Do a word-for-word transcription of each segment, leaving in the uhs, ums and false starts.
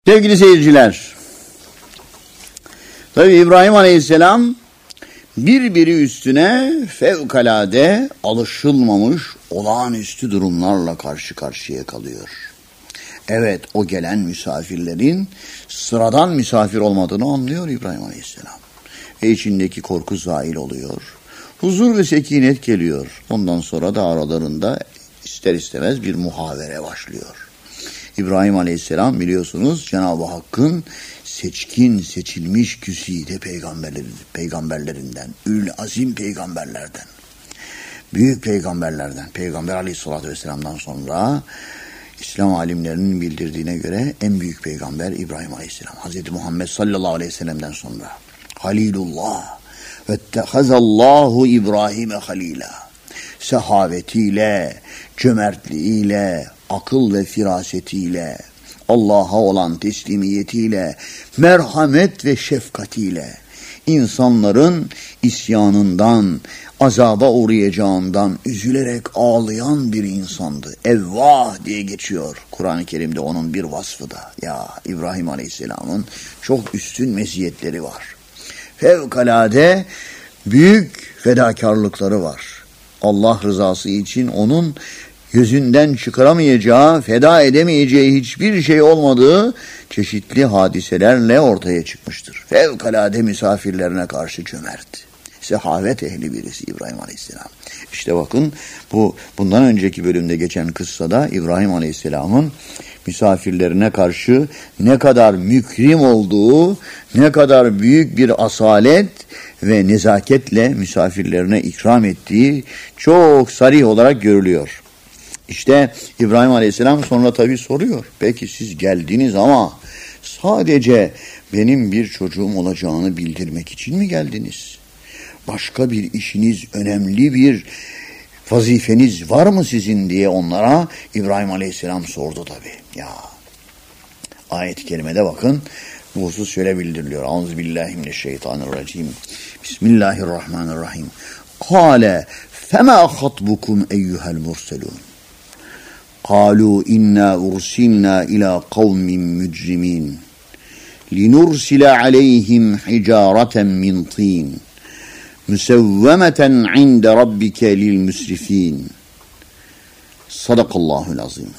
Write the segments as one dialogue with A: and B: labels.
A: Sevgili seyirciler, tabi İbrahim Aleyhisselam birbiri üstüne fevkalade alışılmamış olağanüstü durumlarla karşı karşıya kalıyor. Evet, o gelen misafirlerin sıradan misafir olmadığını anlıyor İbrahim Aleyhisselam. Ve içindeki korku zail oluyor. Huzur ve sekinet geliyor. Ondan sonra da aralarında ister istemez bir muhavere başlıyor. İbrahim Aleyhisselam biliyorsunuz Cenab-ı Hakk'ın seçkin, seçilmiş güzide peygamberleri, peygamberlerinden, ül azim peygamberlerden, büyük peygamberlerden, Peygamber Aleyhisselatü Vesselam'dan sonra İslam alimlerinin bildirdiğine göre en büyük peygamber İbrahim Aleyhisselam. Hazreti Muhammed sallallahu aleyhi ve sellem'den sonra Halilullah ve ettehazallahu İbrahim'e halila. Sehavetiyle, cömertliğiyle, akıl ve firasetiyle, Allah'a olan teslimiyetiyle, merhamet ve şefkatiyle, insanların isyanından, azaba uğrayacağından üzülerek ağlayan bir insandı. Evvah diye geçiyor Kur'an-ı Kerim'de onun bir vasfı da. Ya İbrahim Aleyhisselam'ın çok üstün meziyetleri var. Fevkalade büyük fedakarlıkları var. Allah rızası için onun gözünden çıkaramayacağı, feda edemeyeceği hiçbir şey olmadığı çeşitli hadiselerle ortaya çıkmıştır. Fevkalade misafirlerine karşı cömert. Sehavet ehli birisi İbrahim Aleyhisselam. İşte bakın bu bundan önceki bölümde geçen kıssada İbrahim Aleyhisselam'ın misafirlerine karşı ne kadar mükrim olduğu, ne kadar büyük bir asalet ve nezaketle misafirlerine ikram ettiği çok sarih olarak görülüyor. İşte İbrahim Aleyhisselam sonra tabii soruyor. Peki siz geldiniz ama sadece benim bir çocuğum olacağını bildirmek için mi geldiniz? Başka bir işiniz, önemli bir vazifeniz var mı sizin diye onlara İbrahim Aleyhisselam sordu tabii. Ya ayet-i kerimede bakın bu husus şöyle bildiriliyor. Euzubillahimineşşeytanirracim. Bismillahirrahmanirrahim. Kâle femâ hatbukum eyyuhel murselûn. Kâlû innâ ursilnâ ilâ kavmin mücrimîn. Linursile aleyhim hicâreten min tîn. Müsevvemeten inde rabbike lil müsrifîn. Sadakallahul azim.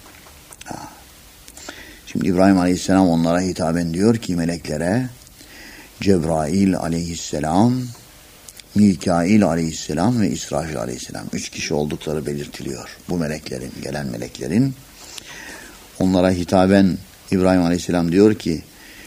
A: Şimdi İbrahim Aleyhisselam onlara hitaben diyor ki meleklere, Cebrail Aleyhisselam, Mikail Aleyhisselam ve İsrafil Aleyhisselam. Üç kişi oldukları belirtiliyor. Bu meleklerin, gelen meleklerin. Onlara hitaben İbrahim Aleyhisselam diyor ki,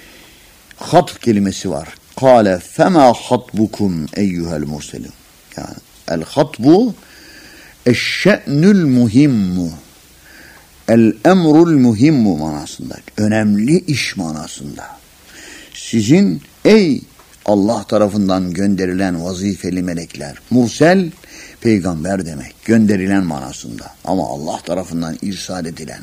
A: hat kelimesi var. Kâle femâ hatbukum eyyuhel murselûn. Yani el hatbu eşşe'nül muhimmu. El emrul muhimmu manasında. Önemli iş manasında. Sizin ey Allah tarafından gönderilen vazifeli melekler. Mursel peygamber demek. Gönderilen manasında. Ama Allah tarafından irsal edilen.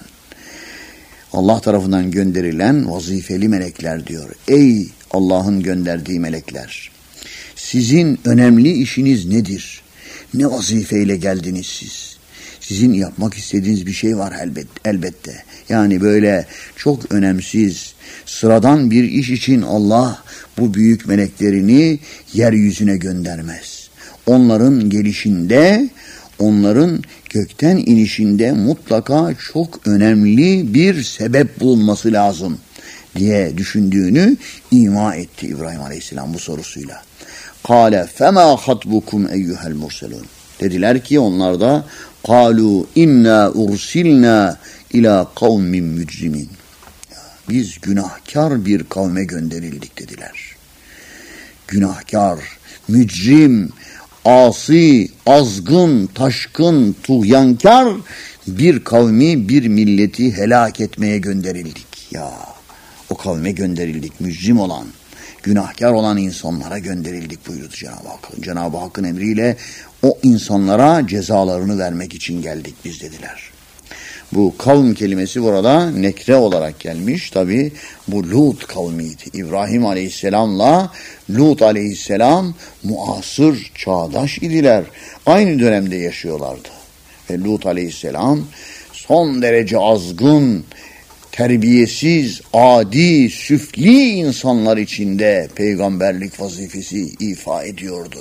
A: Allah tarafından gönderilen vazifeli melekler diyor. Ey Allah'ın gönderdiği melekler. Sizin önemli işiniz nedir? Ne vazifeyle geldiniz siz? Sizin yapmak istediğiniz bir şey var elbet, elbette. Yani böyle çok önemsiz, sıradan bir iş için Allah bu büyük meleklerini yeryüzüne göndermez. Onların gelişinde, onların gökten inişinde mutlaka çok önemli bir sebep bulunması lazım diye düşündüğünü ima etti İbrahim Aleyhisselam bu sorusuyla. Kâle femâ hatbukum eyyuhel murselûn. Dediler ki onlar da kâlû innâ ursilnâ ilâ kavmin mücrimin. Biz günahkar bir kavme gönderildik dediler. Günahkar, mücrim, asi, azgın, taşkın, tuğyankar bir kavmi, bir milleti helak etmeye gönderildik. Ya o kavme gönderildik, mücrim olan, günahkar olan insanlara gönderildik buyurdu Cenab-ı Hak. Cenab-ı Hakk'ın emriyle o insanlara cezalarını vermek için geldik biz dediler. Bu kavm kelimesi burada nekre olarak gelmiş. Tabi bu Lut kavmiydi. İbrahim Aleyhisselam'la Lut Aleyhisselam muasır, çağdaş idiler. Aynı dönemde yaşıyorlardı. Ve Lut Aleyhisselam son derece azgın, terbiyesiz, adi, süfli insanlar içinde peygamberlik vazifesi ifa ediyordu.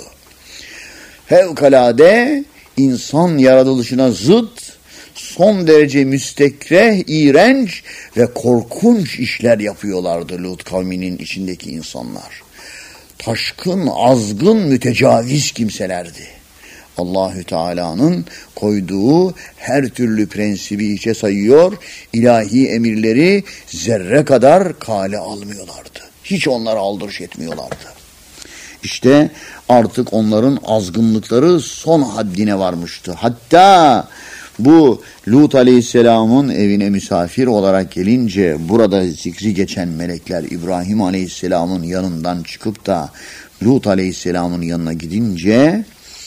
A: Fevkalade insan yaratılışına zıt, son derece müstekreh, iğrenç ve korkunç işler yapıyorlardı Lut kavminin içindeki insanlar. Taşkın, azgın, mütecaviz kimselerdi. Allahü Teala'nın koyduğu her türlü prensibi içe sayıyor, ilahi emirleri zerre kadar kale almıyorlardı. Hiç onlara aldırış etmiyorlardı. İşte artık onların azgınlıkları son haddine varmıştı. Hatta bu Lut Aleyhisselam'ın evine misafir olarak gelince burada zikri geçen melekler İbrahim Aleyhisselam'ın yanından çıkıp da Lut Aleyhisselam'ın yanına gidince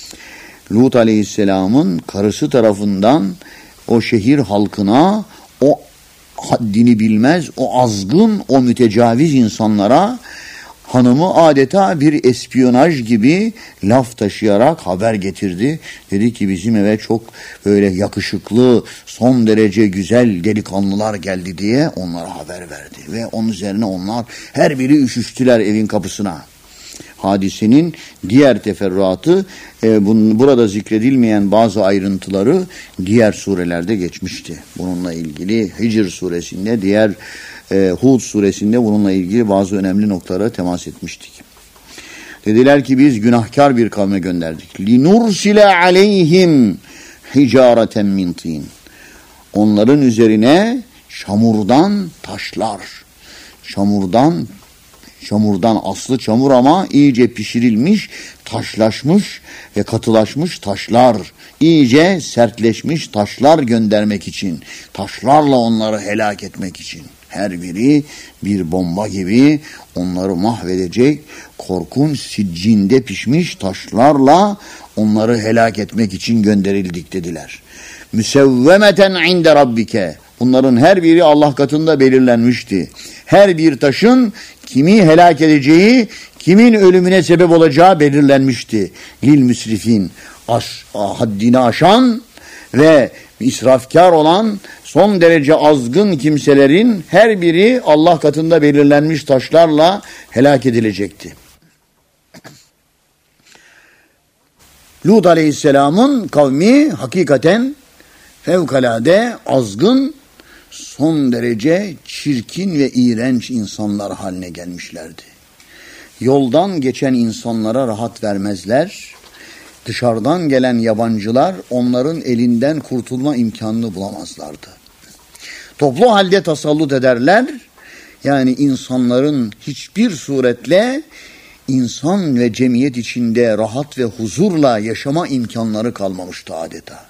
A: Lut Aleyhisselam'ın karısı tarafından o şehir halkına, o haddini bilmez, o azgın, o mütecaviz insanlara hanımı adeta bir espiyonaj gibi laf taşıyarak haber getirdi. Dedi ki bizim eve çok böyle yakışıklı, son derece güzel delikanlılar geldi diye onlara haber verdi. Ve onun üzerine onlar her biri üşüştüler evin kapısına. Hadisenin diğer teferruatı, e, bunun, burada zikredilmeyen bazı ayrıntıları diğer surelerde geçmişti. Bununla ilgili Hicr suresinde, diğer e, Hud suresinde bununla ilgili bazı önemli noktalara temas etmiştik. Dediler ki biz günahkar bir kavme gönderdik. لِنُرْسِلَ عَلَيْهِمْ حِجَارَةً مِنْ طِينٍ. Onların üzerine çamurdan taşlar, çamurdan Çamurdan, aslı çamur ama iyice pişirilmiş, taşlaşmış ve katılaşmış taşlar, iyice sertleşmiş taşlar göndermek için, taşlarla onları helak etmek için. Her biri bir bomba gibi onları mahvedecek, korkunç siccinde pişmiş taşlarla onları helak etmek için gönderildik dediler. Müsevvemeten inde rabbike. Bunların her biri Allah katında belirlenmişti. Her bir taşın kimi helak edeceği, kimin ölümüne sebep olacağı belirlenmişti. Lil müsrifin, aş, haddini aşan ve israfkar olan son derece azgın kimselerin her biri Allah katında belirlenmiş taşlarla helak edilecekti. Lut Aleyhisselam'ın kavmi hakikaten fevkalade azgın, son derece çirkin ve iğrenç insanlar haline gelmişlerdi. Yoldan geçen insanlara rahat vermezler. Dışarıdan gelen yabancılar onların elinden kurtulma imkanını bulamazlardı. Toplu halde tasallut ederler. Yani insanların hiçbir suretle insan ve cemiyet içinde rahat ve huzurla yaşama imkanları kalmamıştı adeta.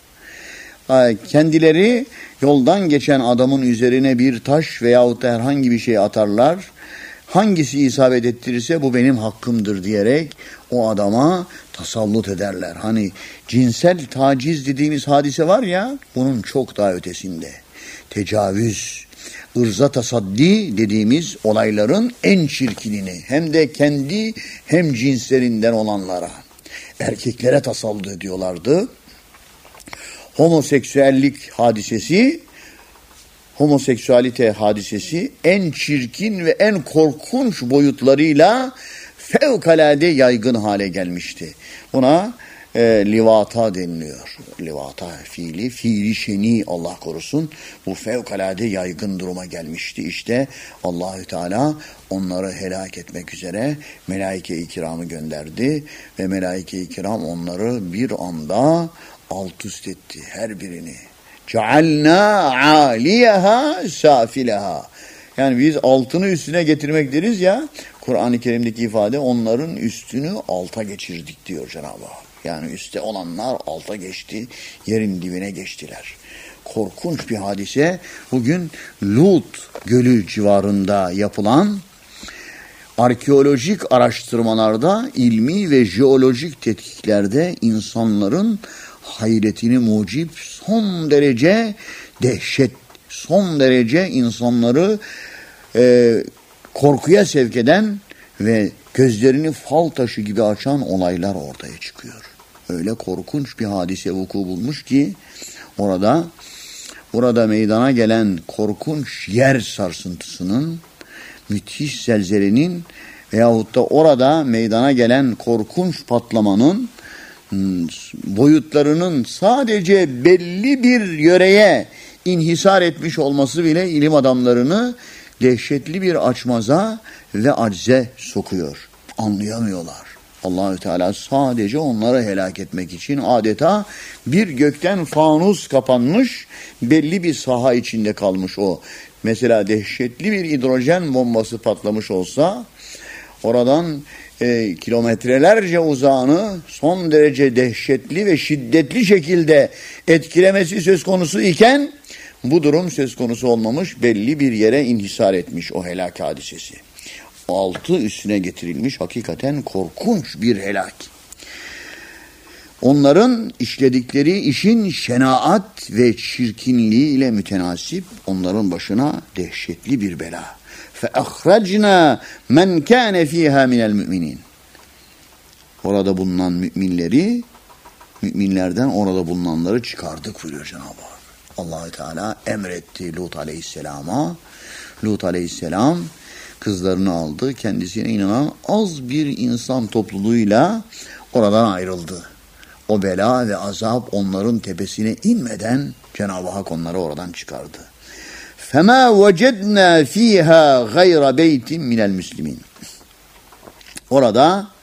A: Kendileri yoldan geçen adamın üzerine bir taş veyahut da herhangi bir şey atarlar. Hangisi isabet ettirirse bu benim hakkımdır diyerek o adama tasallut ederler. Hani cinsel taciz dediğimiz hadise var ya, bunun çok daha ötesinde. Tecavüz, ırza tasaddi dediğimiz olayların en çirkinini, hem de kendi hem cinslerinden olanlara, erkeklere tasallut ediyorlardı. Homoseksüellik hadisesi, homoseksüalite hadisesi en çirkin ve en korkunç boyutlarıyla fevkalade yaygın hale gelmişti. Buna e, livata deniliyor. Livata fiili, fiili şeni Allah korusun. Bu fevkalade yaygın duruma gelmişti. İşte Allahü Teala onları helak etmek üzere melaike-i kiramı gönderdi ve melaike-i kiram onları bir anda alt üst etti her birini. Cealna aliyeha safileha. Yani biz altını üstüne getirmek deriz ya, Kur'an-ı Kerim'deki ifade onların üstünü alta geçirdik diyor Cenab-ı Hak. Yani üstte olanlar alta geçti, yerin dibine geçtiler. Korkunç bir hadise. Bugün Lut Gölü civarında yapılan arkeolojik araştırmalarda, ilmi ve jeolojik tetkiklerde insanların hayretini mucip son derece dehşet, son derece insanları e, korkuya sevk eden ve gözlerini fal taşı gibi açan olaylar ortaya çıkıyor. Öyle korkunç bir hadise vuku bulmuş ki orada burada meydana gelen korkunç yer sarsıntısının, müthiş zelzelenin veyahut da orada meydana gelen korkunç patlamanın boyutlarının sadece belli bir yöreye inhisar etmiş olması bile ilim adamlarını dehşetli bir açmaza ve acze sokuyor. Anlayamıyorlar. Allahü Teala sadece onları helak etmek için adeta bir gökten fanus kapanmış, belli bir saha içinde kalmış o. Mesela dehşetli bir hidrojen bombası patlamış olsa, oradan e, kilometrelerce uzağını son derece dehşetli ve şiddetli şekilde etkilemesi söz konusu iken, bu durum söz konusu olmamış, belli bir yere inhisar etmiş o helak hadisesi. Altı üstüne getirilmiş, hakikaten korkunç bir helak. Onların işledikleri işin şenaat ve çirkinliği ile mütenasip, onların başına dehşetli bir bela. فَاَخْرَجْنَا مَنْ كَانَ ف۪يهَا مِنَ الْمُؤْمِنِينَ. Orada bulunan müminleri, müminlerden orada bulunanları çıkardık buyuruyor Cenab-ı Hak. Allah-u Teala emretti Lut Aleyhisselam'a. Lut Aleyhisselam kızlarını aldı. Kendisine inanan az bir insan topluluğuyla oradan ayrıldı. O bela ve azap onların tepesine inmeden Cenab-ı Hak onları oradan çıkardı. فَمَا وَجَدْنَا ف۪يهَا غَيْرَ بَيْتٍ مِنَ الْمُسْلِمِينَ. Orada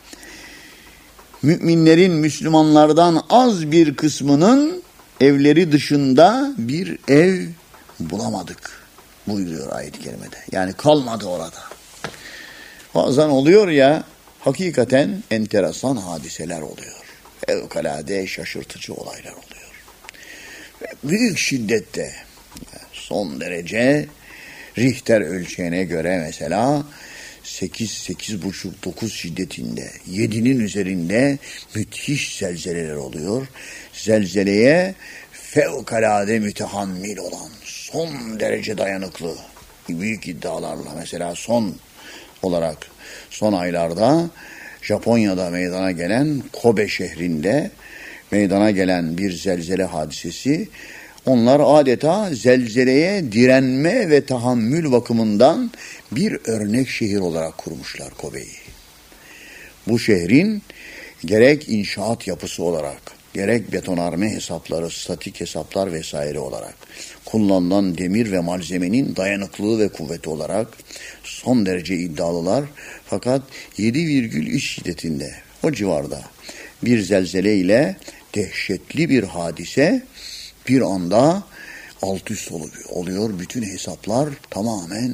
A: müminlerin, Müslümanlardan az bir kısmının evleri dışında bir ev bulamadık buyuruyor ayet-i kerimede. Yani kalmadı orada. Bazen oluyor ya, hakikaten enteresan hadiseler oluyor. Fevkalade şaşırtıcı olaylar oluyor. Ve büyük şiddette, son derece Richter ölçeğine göre mesela sekiz, sekiz buçuk, dokuz şiddetinde, yedinin üzerinde müthiş zelzeleler oluyor. Zelzeleye fevkalade mütehammil olan, son derece dayanıklı büyük iddialarla, mesela son olarak son aylarda Japonya'da meydana gelen Kobe şehrinde meydana gelen bir zelzele hadisesi, onlar adeta zelzeleye direnme ve tahammül bakımından bir örnek şehir olarak kurmuşlar Kobe'yi. Bu şehrin gerek inşaat yapısı olarak, gerek betonarme hesapları, statik hesaplar vesaire olarak, kullanılan demir ve malzemenin dayanıklılığı ve kuvveti olarak son derece iddialılar. Fakat yedi virgül üç şiddetinde, o civarda bir zelzele ile dehşetli bir hadise bir anda alt üst oluyor. Bütün hesaplar tamamen,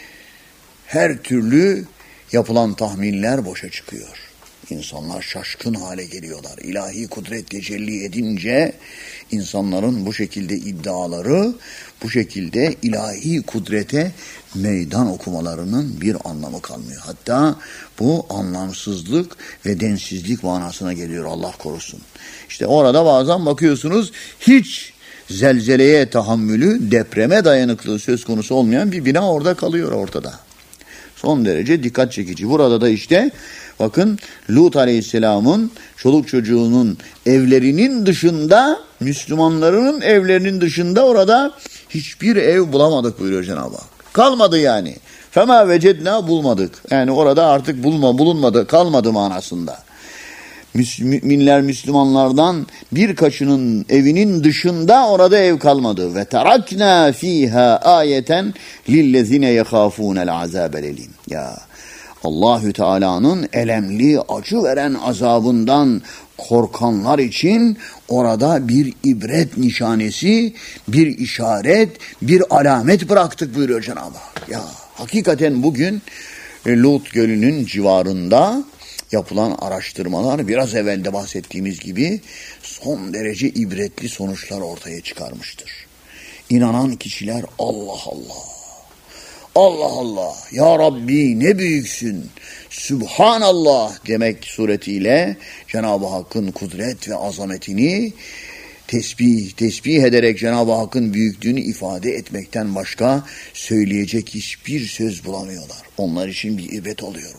A: her türlü yapılan tahminler boşa çıkıyor. İnsanlar şaşkın hale geliyorlar. İlahi kudret tecelli edince insanların bu şekilde iddiaları, bu şekilde ilahi kudrete meydan okumalarının bir anlamı kalmıyor. Hatta bu anlamsızlık ve densizlik manasına geliyor, Allah korusun. İşte orada bazen bakıyorsunuz hiç zelzeleye tahammülü, depreme dayanıklığı söz konusu olmayan bir bina orada kalıyor ortada. Son derece dikkat çekici. Burada da işte bakın Lut Aleyhisselam'ın çoluk çocuğunun evlerinin dışında, Müslümanların evlerinin dışında orada hiçbir ev bulamadık buyuruyor Cenab-ı Hak. Kalmadı yani. Fema vecedna, bulmadık. Yani orada artık bulma, bulunmadı, kalmadı manasında. Müminler, Müslümanlardan birkaçının evinin dışında orada ev kalmadı. Ve terakna fiha ayeten lillezine yehafûnel azâbel elim. Ya Allahü Teala'nın elemli, acı veren azabından korkanlar için orada bir ibret nişanesi, bir işaret, bir alamet bıraktık buyuruyor Cenab-ı Hak. Ya hakikaten bugün Lut Gölü'nün civarında yapılan araştırmalar biraz evvel de bahsettiğimiz gibi son derece ibretli sonuçlar ortaya çıkarmıştır. İnanan kişiler Allah Allah, Allah Allah, Ya Rabbi ne büyüksün, Sübhanallah demek suretiyle Cenab-ı Hakk'ın kudret ve azametini tesbih, tesbih ederek Cenab-ı Hakk'ın büyüklüğünü ifade etmekten başka söyleyecek hiçbir söz bulamıyorlar. Onlar için bir ibret oluyor bu.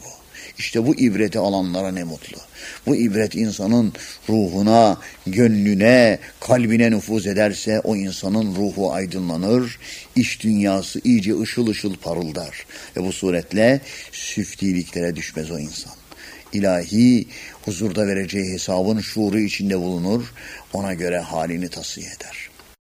A: İşte bu ibreti alanlara ne mutlu. Bu ibret insanın ruhuna, gönlüne, kalbine nüfuz ederse o insanın ruhu aydınlanır, iç dünyası iyice ışıl ışıl parıldar. Ve bu suretle süftiliklere düşmez o insan. İlahi huzurda vereceği hesabın şuuru içinde bulunur, ona göre halini tasfiye eder.